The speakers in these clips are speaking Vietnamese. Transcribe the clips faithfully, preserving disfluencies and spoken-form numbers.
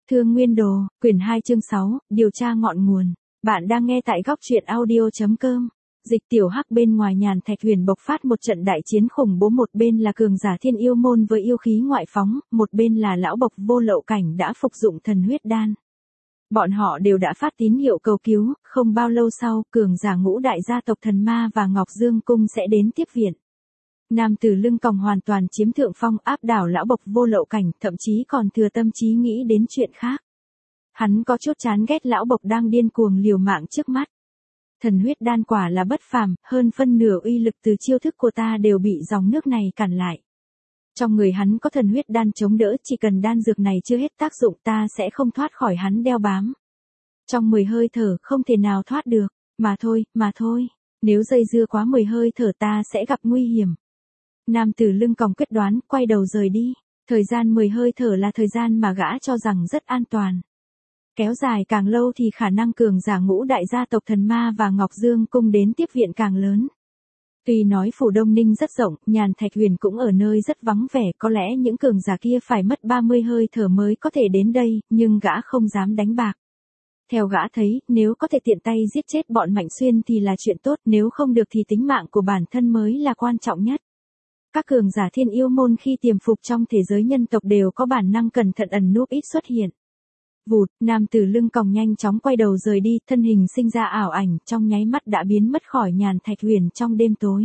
Thương Nguyên Đồ, quyển hai chương sáu, điều tra ngọn nguồn. Bạn đang nghe tại góc truyện audio.com. Dịch Tiểu Hắc bên ngoài Nhàn Thạch Huyền bộc phát một trận đại chiến khủng bố, một bên là cường giả thiên yêu môn với yêu khí ngoại phóng, một bên là lão bộc vô lậu cảnh đã phục dụng thần huyết đan. Bọn họ đều đã phát tín hiệu cầu cứu, không bao lâu sau, cường giả ngũ đại gia tộc Thần Ma và Ngọc Dương Cung sẽ đến tiếp viện. Nam tử lưng còng hoàn toàn chiếm thượng phong, áp đảo lão bộc vô lậu cảnh, thậm chí còn thừa tâm trí nghĩ đến chuyện khác. Hắn có chút chán ghét lão bộc đang điên cuồng liều mạng trước mắt. Thần huyết đan quả là bất phàm, hơn phân nửa uy lực từ chiêu thức của ta đều bị dòng nước này cản lại. Trong người hắn có thần huyết đan chống đỡ, chỉ cần đan dược này chưa hết tác dụng ta sẽ không thoát khỏi hắn đeo bám. Trong mười hơi thở không thể nào thoát được, mà thôi, mà thôi, nếu dây dưa quá mười hơi thở ta sẽ gặp nguy hiểm. Nam tử lưng còng quyết đoán, quay đầu rời đi. Thời gian mười hơi thở là thời gian mà gã cho rằng rất an toàn. Kéo dài càng lâu thì khả năng cường giả ngũ đại gia tộc Thần Ma và Ngọc Dương Cung đến tiếp viện càng lớn. Tuy nói phủ Đông Ninh rất rộng, Nhàn Thạch Huyền cũng ở nơi rất vắng vẻ, có lẽ những cường giả kia phải mất ba mươi hơi thở mới có thể đến đây, nhưng gã không dám đánh bạc. Theo gã thấy, nếu có thể tiện tay giết chết bọn Mạnh Xuyên thì là chuyện tốt, nếu không được thì tính mạng của bản thân mới là quan trọng nhất. Các cường giả thiên yêu môn khi tiềm phục trong thế giới nhân tộc đều có bản năng cẩn thận ẩn núp ít xuất hiện. Vụt, nam tử lưng còng nhanh chóng quay đầu rời đi, thân hình sinh ra ảo ảnh, trong nháy mắt đã biến mất khỏi Nhàn Thạch Huyền trong đêm tối.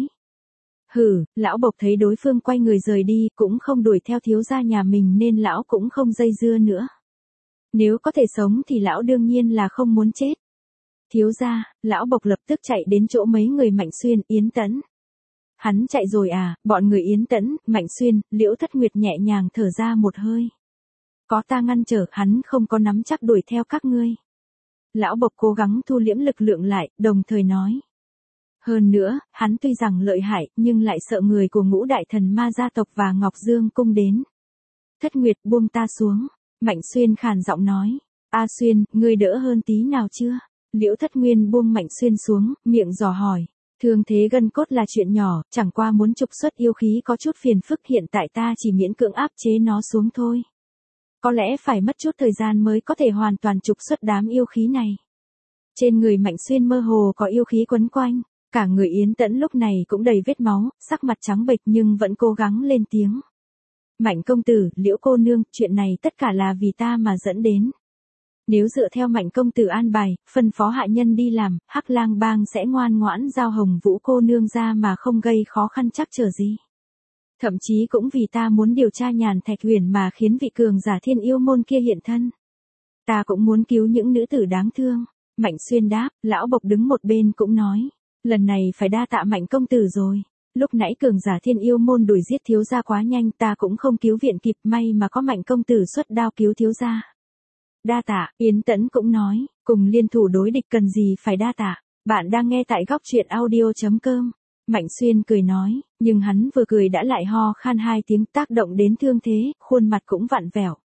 Hừ, lão bộc thấy đối phương quay người rời đi, cũng không đuổi theo thiếu gia nhà mình nên lão cũng không dây dưa nữa. Nếu có thể sống thì lão đương nhiên là không muốn chết. Thiếu gia, lão bộc lập tức chạy đến chỗ mấy người Mạnh Xuyên, Yến Tẫn. Hắn chạy rồi à, bọn người Yến Tẫn, Mạnh Xuyên, Liễu Thất Nguyệt nhẹ nhàng thở ra một hơi. Có ta ngăn trở, hắn không có nắm chắc đuổi theo các ngươi. Lão bộc cố gắng thu liễm lực lượng lại, đồng thời nói. Hơn nữa, hắn tuy rằng lợi hại, nhưng lại sợ người của ngũ đại thần ma gia tộc và Ngọc Dương Cung đến. Thất Nguyệt buông ta xuống, Mạnh Xuyên khàn giọng nói. A Xuyên, ngươi đỡ hơn tí nào chưa? Liễu Thất Nguyên buông Mạnh Xuyên xuống, miệng dò hỏi. Thương thế gân cốt là chuyện nhỏ, chẳng qua muốn trục xuất yêu khí có chút phiền phức, hiện tại ta chỉ miễn cưỡng áp chế nó xuống thôi. Có lẽ phải mất chút thời gian mới có thể hoàn toàn trục xuất đám yêu khí này. Trên người Mạnh Xuyên mơ hồ có yêu khí quấn quanh, cả người Yến Tẫn lúc này cũng đầy vết máu, sắc mặt trắng bệch nhưng vẫn cố gắng lên tiếng. Mạnh công tử, Liễu cô nương, chuyện này tất cả là vì ta mà dẫn đến. Nếu dựa theo Mạnh công tử an bài, phân phó hạ nhân đi làm, Hắc Lang bang sẽ ngoan ngoãn giao Hồng Vũ cô nương ra mà không gây khó khăn chắc trở gì. Thậm chí cũng vì ta muốn điều tra Nhàn Thạch Huyền mà khiến vị cường giả thiên yêu môn kia hiện thân. Ta cũng muốn cứu những nữ tử đáng thương. Mạnh Xuyên đáp, lão bộc đứng một bên cũng nói. Lần này phải đa tạ Mạnh công tử rồi. Lúc nãy cường giả thiên yêu môn đuổi giết thiếu gia quá nhanh, ta cũng không cứu viện kịp, may mà có Mạnh công tử xuất đao cứu thiếu gia. Đa tạ, Yến Tẫn cũng nói, cùng liên thủ đối địch cần gì phải đa tạ. Bạn đang nghe tại góc truyện audio.com. Mạnh Xuyên cười nói, nhưng hắn vừa cười đã lại ho khan hai tiếng, tác động đến thương thế, khuôn mặt cũng vặn vẹo.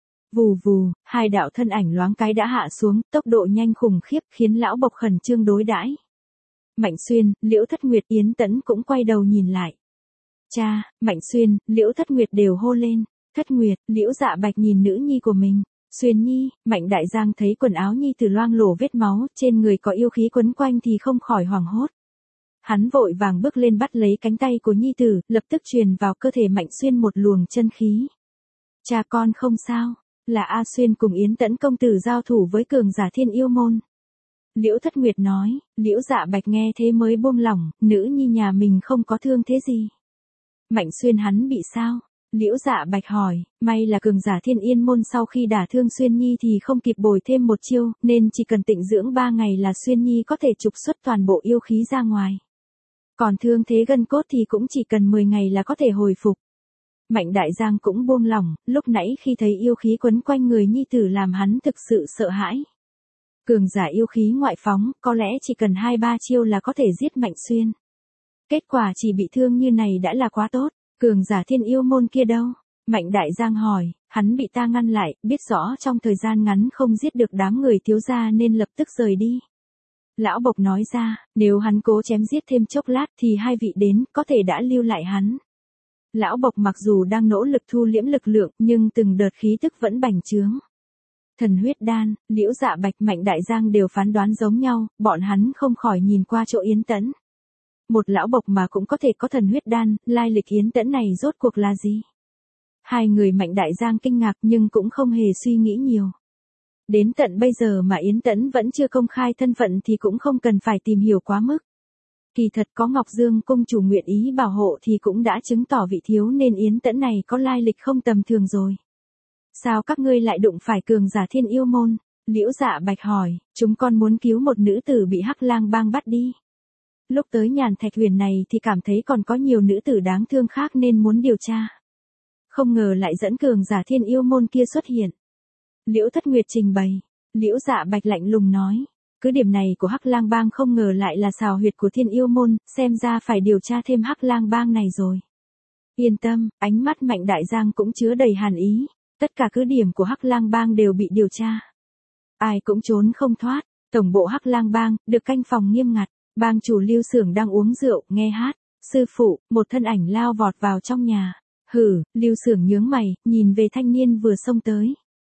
Vù vù, hai đạo thân ảnh loáng cái đã hạ xuống, tốc độ nhanh khủng khiếp khiến lão bộc khẩn trương đối đãi. Mạnh Xuyên, Liễu Thất Nguyệt, Yến Tẫn cũng quay đầu nhìn lại. Cha, Mạnh Xuyên, Liễu Thất Nguyệt đều hô lên. Thất Nguyệt, Liễu Dạ Bạch nhìn nữ nhi của mình. Xuyên nhi, Mạnh Đại Giang thấy quần áo nhi tử loang lổ vết máu, trên người có yêu khí quấn quanh thì không khỏi hoảng hốt. Hắn vội vàng bước lên bắt lấy cánh tay của nhi tử, lập tức truyền vào cơ thể Mạnh Xuyên một luồng chân khí. Cha con không sao, là A Xuyên cùng Yến Tẫn công tử giao thủ với cường giả thiên yêu môn. Liễu Thất Nguyệt nói, Liễu Dạ Bạch nghe thế mới buông lỏng, nữ nhi nhà mình không có thương thế gì. Mạnh Xuyên hắn bị sao? Liễu Dạ Bạch hỏi, may là cường giả thiên yên môn sau khi đả thương Xuyên nhi thì không kịp bồi thêm một chiêu, nên chỉ cần tịnh dưỡng ba ngày là Xuyên nhi có thể trục xuất toàn bộ yêu khí ra ngoài. Còn thương thế gân cốt thì cũng chỉ cần mười ngày là có thể hồi phục. Mạnh Đại Giang cũng buông lỏng, lúc nãy khi thấy yêu khí quấn quanh người nhi tử làm hắn thực sự sợ hãi. Cường giả yêu khí ngoại phóng, có lẽ chỉ cần hai ba chiêu là có thể giết Mạnh Xuyên. Kết quả chỉ bị thương như này đã là quá tốt. Cường giả thiên yêu môn kia đâu? Mạnh Đại Giang hỏi, hắn bị ta ngăn lại, biết rõ trong thời gian ngắn không giết được đám người thiếu gia nên lập tức rời đi. Lão bộc nói ra, nếu hắn cố chém giết thêm chốc lát thì hai vị đến, có thể đã lưu lại hắn. Lão bộc mặc dù đang nỗ lực thu liễm lực lượng, nhưng từng đợt khí tức vẫn bành trướng. Thần huyết đan, Liễu Dạ Bạch, Mạnh Đại Giang đều phán đoán giống nhau, bọn hắn không khỏi nhìn qua chỗ Yến Tẫn. Một lão bộc mà cũng có thể có thần huyết đan, lai lịch Yến Tẫn này rốt cuộc là gì? Hai người Mạnh Đại Giang kinh ngạc nhưng cũng không hề suy nghĩ nhiều. Đến tận bây giờ mà Yến Tẫn vẫn chưa công khai thân phận thì cũng không cần phải tìm hiểu quá mức. Kỳ thật có Ngọc Dương cung chủ nguyện ý bảo hộ thì cũng đã chứng tỏ vị thiếu nên Yến Tẫn này có lai lịch không tầm thường rồi. Sao các ngươi lại đụng phải cường giả Thiên Yêu môn? Liễu Dạ Bạch hỏi, chúng con muốn cứu một nữ tử bị Hắc Lang bang bắt đi. Lúc tới Nhàn Thạch Huyền này thì cảm thấy còn có nhiều nữ tử đáng thương khác nên muốn điều tra. Không ngờ lại dẫn cường giả Thiên Yêu môn kia xuất hiện. Liễu Thất Nguyệt trình bày, Liễu Dạ Bạch lạnh lùng nói, cứ điểm này của Hắc Lang bang không ngờ lại là xào huyệt của Thiên Yêu môn, xem ra phải điều tra thêm Hắc Lang bang này rồi. Yên tâm, ánh mắt Mạnh Đại Giang cũng chứa đầy hàn ý, tất cả cứ điểm của Hắc Lang bang đều bị điều tra. Ai cũng trốn không thoát, tổng bộ Hắc Lang bang được canh phòng nghiêm ngặt, bang chủ Lưu Xưởng đang uống rượu, nghe hát, sư phụ, một thân ảnh lao vọt vào trong nhà. Hử, Lưu Xưởng nhướng mày, nhìn về thanh niên vừa xông tới.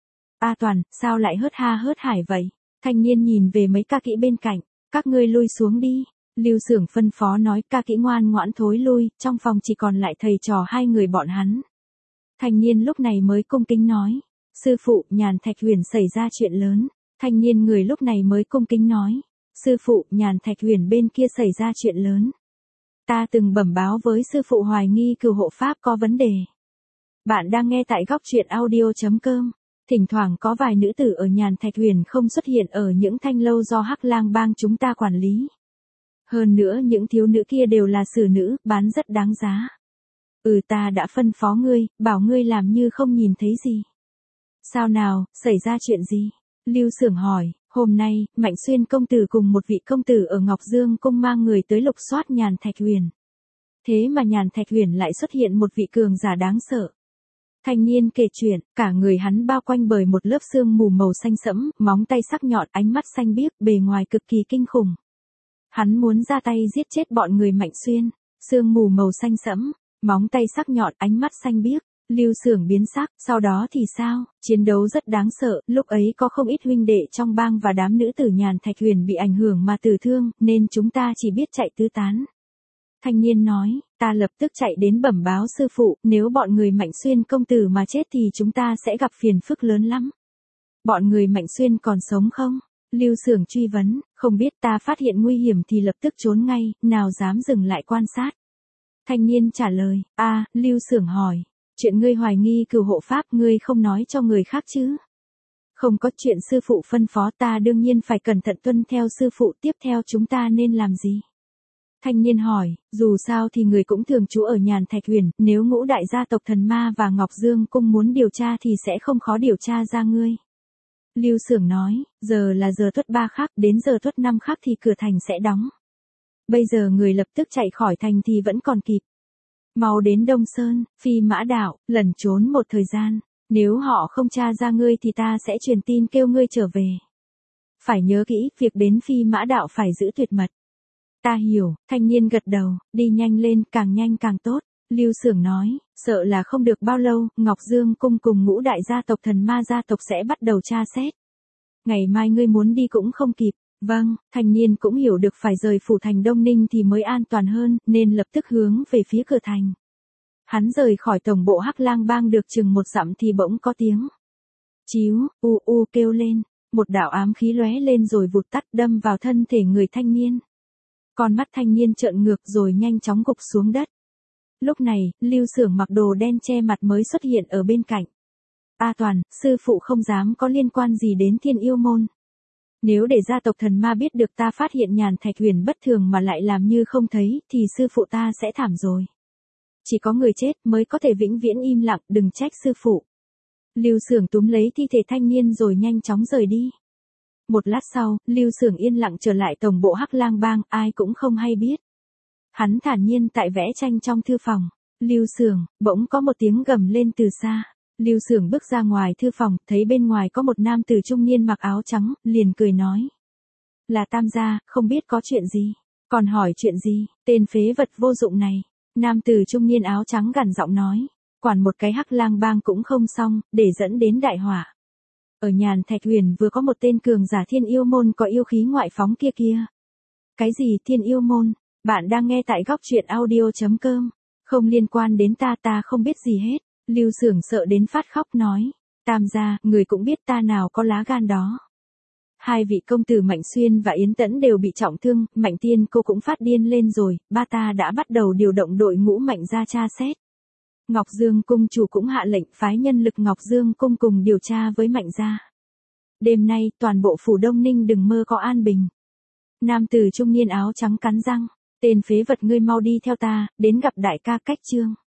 A Toàn, sao lại hớt ha hớt hải vậy? Thanh niên nhìn về mấy ca kỹ bên cạnh, các ngươi lui xuống đi. Lưu Xưởng phân phó nói, ca kỹ ngoan ngoãn thối lui, trong phòng chỉ còn lại thầy trò hai người bọn hắn. Thanh niên lúc này mới cung kính nói, sư phụ, Nhàn Thạch Huyền xảy ra chuyện lớn. Thanh niên người lúc này mới cung kính nói, sư phụ, Nhàn Thạch Huyền bên kia xảy ra chuyện lớn. Ta từng bẩm báo với sư phụ hoài nghi cửu hộ pháp có vấn đề. Bạn đang nghe tại góc truyện audio chấm com. Thỉnh thoảng có vài nữ tử ở Nhàn Thạch Huyền không xuất hiện ở những thanh lâu do Hắc Lang bang chúng ta quản lý. Hơn nữa những thiếu nữ kia đều là xử nữ, bán rất đáng giá. Ừ, ta đã phân phó ngươi, bảo ngươi làm như không nhìn thấy gì. Sao nào, xảy ra chuyện gì? Lưu Xưởng hỏi, hôm nay, Mạnh Xuyên công tử cùng một vị công tử ở Ngọc Dương cung mang người tới lục soát Nhàn Thạch Huyền. Thế mà Nhàn Thạch Huyền lại xuất hiện một vị cường giả đáng sợ. Thanh niên kể chuyện, cả người hắn bao quanh bởi một lớp sương mù màu xanh sẫm, móng tay sắc nhọn, ánh mắt xanh biếc, bề ngoài cực kỳ kinh khủng. Hắn muốn ra tay giết chết bọn người Mạnh Xuyên. Sương mù màu xanh sẫm, móng tay sắc nhọn, ánh mắt xanh biếc. Lưu Xưởng biến sắc, sau đó thì sao? Chiến đấu rất đáng sợ, lúc ấy có không ít huynh đệ trong bang và đám nữ tử Nhàn Thạch Huyền bị ảnh hưởng mà tử thương, nên chúng ta chỉ biết chạy tứ tán. Thanh niên nói, ta lập tức chạy đến bẩm báo sư phụ, nếu bọn người Mạnh Xuyên công tử mà chết thì chúng ta sẽ gặp phiền phức lớn lắm. Bọn người Mạnh Xuyên còn sống không? Lưu Xưởng truy vấn, không biết, ta phát hiện nguy hiểm thì lập tức trốn ngay, nào dám dừng lại quan sát. Thanh niên trả lời, a, Lưu Xưởng hỏi, chuyện ngươi hoài nghi cửu hộ pháp ngươi không nói cho người khác chứ? Không có, chuyện sư phụ phân phó ta đương nhiên phải cẩn thận tuân theo sư phụ, tiếp theo chúng ta nên làm gì? Thanh niên hỏi, dù sao thì người cũng thường trú ở Nhàn Thạch Huyền, nếu ngũ đại gia tộc Thần Ma và Ngọc Dương cung muốn điều tra thì sẽ không khó điều tra ra ngươi. Lưu Xưởng nói, giờ là giờ tuất ba khắc, đến giờ tuất năm khắc thì cửa thành sẽ đóng. Bây giờ người lập tức chạy khỏi thành thì vẫn còn kịp. Mau đến Đông Sơn, Phi Mã Đảo, lẩn trốn một thời gian, nếu họ không tra ra ngươi thì ta sẽ truyền tin kêu ngươi trở về. Phải nhớ kỹ, việc đến Phi Mã Đảo phải giữ tuyệt mật. Ta hiểu, thanh niên gật đầu, đi nhanh lên, càng nhanh càng tốt. Lưu Xưởng nói, sợ là không được bao lâu, Ngọc Dương cung cùng ngũ đại gia tộc Thần Ma gia tộc sẽ bắt đầu tra xét. Ngày mai ngươi muốn đi cũng không kịp. Vâng, thanh niên cũng hiểu được phải rời phủ thành Đông Ninh thì mới an toàn hơn, nên lập tức hướng về phía cửa thành. Hắn rời khỏi tổng bộ Hắc Lang bang được chừng một dặm thì bỗng có tiếng chíu, u u kêu lên, một đạo ám khí lóe lên rồi vụt tắt, đâm vào thân thể người thanh niên. Con mắt thanh niên trợn ngược rồi nhanh chóng gục xuống đất. Lúc này, Lưu Xưởng mặc đồ đen che mặt mới xuất hiện ở bên cạnh. A Toàn, sư phụ không dám có liên quan gì đến Thiên Yêu môn. Nếu để gia tộc Thần Ma biết được ta phát hiện Nhàn Thạch Huyền bất thường mà lại làm như không thấy, thì sư phụ ta sẽ thảm rồi. Chỉ có người chết mới có thể vĩnh viễn im lặng, đừng trách sư phụ. Lưu Xưởng túm lấy thi thể thanh niên rồi nhanh chóng rời đi. Một lát sau, Lưu Xưởng yên lặng trở lại tổng bộ Hắc Lang bang, ai cũng không hay biết. Hắn thản nhiên tại vẽ tranh trong thư phòng. Lưu Xưởng, bỗng có một tiếng gầm lên từ xa. Lưu Xưởng bước ra ngoài thư phòng, thấy bên ngoài có một nam tử trung niên mặc áo trắng, liền cười nói. Là Tam gia, không biết có chuyện gì. Còn hỏi chuyện gì, tên phế vật vô dụng này. Nam tử trung niên áo trắng gằn giọng nói. Quản một cái Hắc Lang bang cũng không xong, để dẫn đến đại họa. Ở Nhàn Thạch Huyền vừa có một tên cường giả Thiên Yêu Môn có yêu khí ngoại phóng kia kia. Cái gì Thiên Yêu Môn? Bạn đang nghe tại góc truyện audio.com. Không liên quan đến ta, ta không biết gì hết. Lưu Xưởng sợ đến phát khóc nói. Tam gia, người cũng biết ta nào có lá gan đó. Hai vị công tử Mạnh Xuyên và Yến Tẫn đều bị trọng thương, Mạnh Tiên cô cũng phát điên lên rồi, ba ta đã bắt đầu điều động đội ngũ Mạnh ra tra xét. Ngọc Dương cung chủ cũng hạ lệnh phái nhân lực Ngọc Dương cung cùng điều tra với Mạnh gia. Đêm nay, toàn bộ phủ Đông Ninh đừng mơ có an bình. Nam tử trung niên áo trắng cắn răng, tên phế vật ngươi mau đi theo ta, đến gặp đại ca Cách Trương.